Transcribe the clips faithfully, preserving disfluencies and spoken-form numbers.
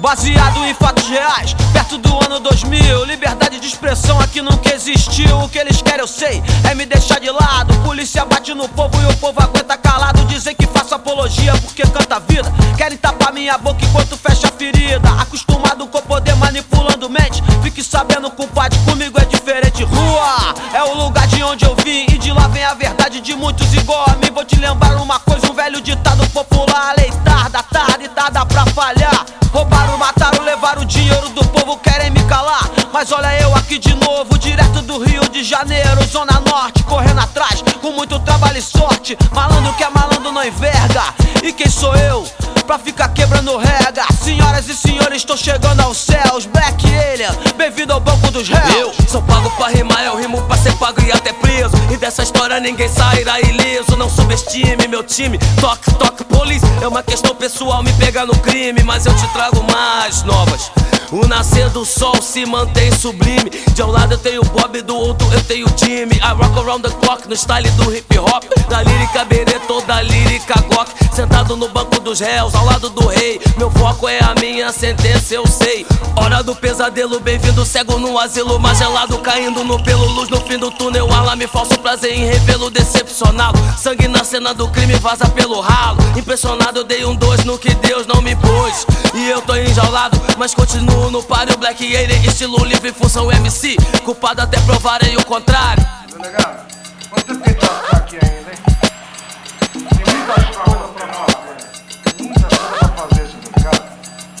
baseado em fatos reais, perto do ano dois mil. Liberdade de expressão aqui nunca existiu. O que eles querem eu sei, é me deixar de lado. Polícia bate no povo e o povo aguenta calado. Dizem que faço apologia porque canta a vida. Querem tapar minha boca enquanto fecha a ferida. Acostumado com poder manipulando mente. Fique sabendo, compadre, comigo é diferente. Rua é o lugar de onde eu vim, e de lá vem a verdade de muitos igual a mim. Vou te lembrar uma coisa, um velho ditado popular: lei tarda, tarde, tarda pra falhar. Roubaram, mataram, levaram o dinheiro do povo, querem me calar. Mas olha eu aqui de novo, direto do Rio de Janeiro, Zona Norte, correndo atrás, com muito trabalho e sorte. Malandro que é malandro não enverga. E quem sou eu pra ficar quebrando regra? Senhoras e senhores, estou chegando aos céus. Black Alien, bem-vindo ao banco dos réus. Eu sou pago pra rimar, eu rimo pra ser pago e até preso. E dessa história ninguém sairá ileso. Não subestime meu time, toque, toque, police. É uma questão pessoal me pegar no crime, mas eu te trago mais novas. O nascer do sol se mantém sublime. De um lado eu tenho o Bob, do outro eu tenho o time. I rock around the clock no style do hip hop. Da lírica berê, da lírica gok. Sentado no banco dos réus, ao lado do rei. Meu foco é a minha sentença, eu sei. Hora do pesadelo, bem-vindo cego no asilo. Magelado caindo no pelo, luz no fim do túnel. Alarme falso, prazer em revê-lo decepcionado. Sangue na cena do crime, vaza pelo ralo. Impressionado, eu dei um dois no que Deus não me pôs. E eu tô enjaulado, mas continuo no páreo. Black Alien, estilo livre, função M C. Culpado até provarem o contrário. Delegado, quanto tempo tá aqui ainda, hein? Tem muita coisa pra fazer. Muita coisa pra fazer, seu delegado.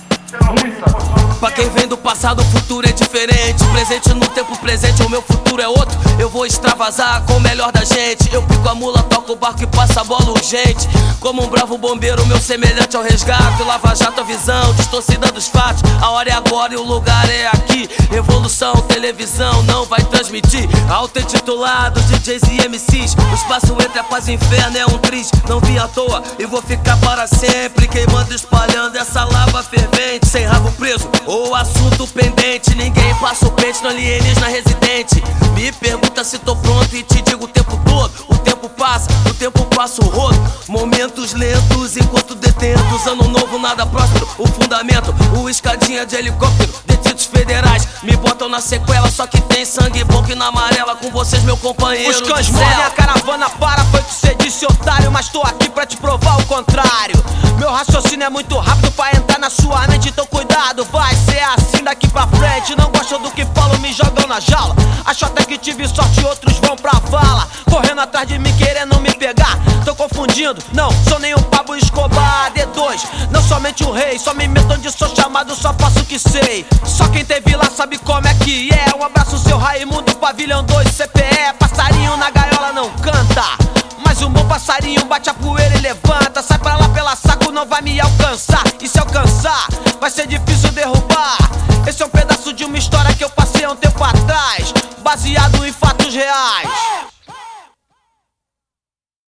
Muita coisa. Pra quem vem do passado, o futuro é diferente. Presente no tempo presente, o meu futuro é outro. Eu vou extravasar com o melhor da gente. Eu pico a mula, toco o barco e passo a bola urgente. Como um bravo bombeiro, meu semelhante ao resgate. Lava jato, a visão distorcida dos fatos. A hora é agora e o lugar é aqui. Revolução, televisão não vai transmitir. Auto-intitulados, D Js e M Cs. O espaço entre a paz e o inferno é um triz. Não vim à toa e vou ficar para sempre. Queimando, espalhando essa lava fervente. Sem rabo preso ou assunto pendente. Ninguém passa o pente no alienígena residente. Me pergunta se tô pronto e te digo o tempo todo. O tempo passa, o tempo passa o rodo. Momentos lentos enquanto detentos. Ano novo, nada próspero, o fundamento. O escadinha de helicóptero, detidos federais me botam na sequela, só que tem sangue bom que na amarela. Com vocês, meu companheiro. Os cães morrem, a caravana para, foi o que cê disse, otário. Mas tô aqui pra te provar o contrário. Meu raciocínio é muito rápido pra entrar na sua mente. Então cuidado, vai ser assim daqui pra frente. Não gostam do que falo, me jogam na jaula. Acho até que tive sorte, outros vão pra vala. Correndo atrás de mim, querendo me pegar. Tô confundindo, não, sou nem um Pablo Escobar. D dois, não somente o rei. Só me meto onde sou chamado, só faço o que sei. Só quem teve lá sabe como é que é. Um abraço, seu Raimundo, pavilhão dois, C P E. Passarinho na gaiola não canta, mas um bom passarinho bate a poeira e levanta. Sai pra lá pela saco, não vai me alcançar. E se alcançar, vai ser difícil derrubar. Esse é um pedaço de uma história que eu passei há um tempo atrás, baseado em fatos reais.